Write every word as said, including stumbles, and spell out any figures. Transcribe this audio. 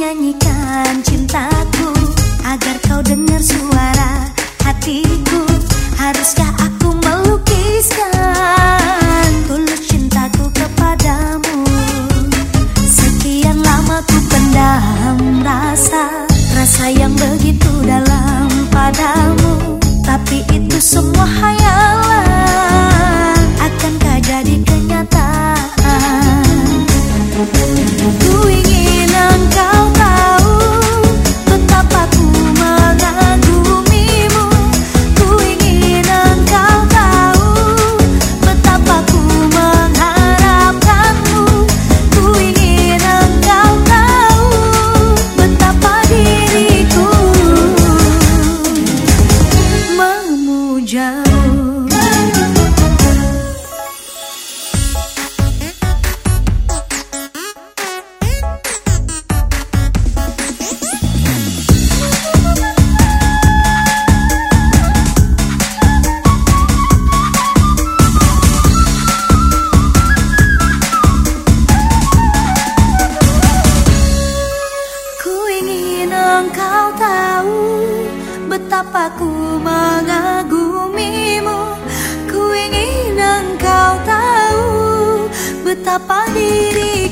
nyanyikan cintaku agar kau dengar suara hatiku. Haruskah aku melukiskan tulus cintaku kepadamu? Sekian lama ku pendam rasa, rasa yang begitu dalam padamu. Tapi itu semua hayalan, akankah jadi kenyataan? Ku ingin engkau tahu betapa ku mengagumimu. Ku ingin engkau tahu betapa ku mengharapkanmu. Ku ingin engkau tahu betapa diriku memujamu. Engkau tahu betapa ku mengagumimu. Ku ingin engkau tahu betapa diri